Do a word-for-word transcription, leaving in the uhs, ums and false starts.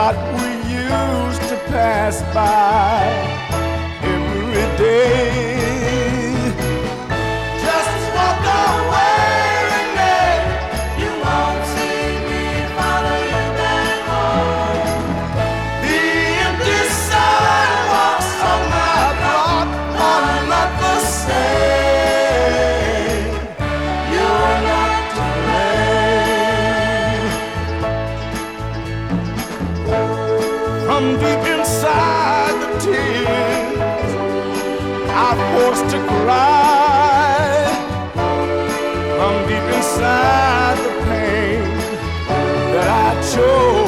spot we used to pass by every day. Just walk away, Renee. You won't see me follow you back home. The empty sidewalks on my block are not the same. You're not to blame. From deep inside the tears I'm forced to cry, from deep inside the pain that I chose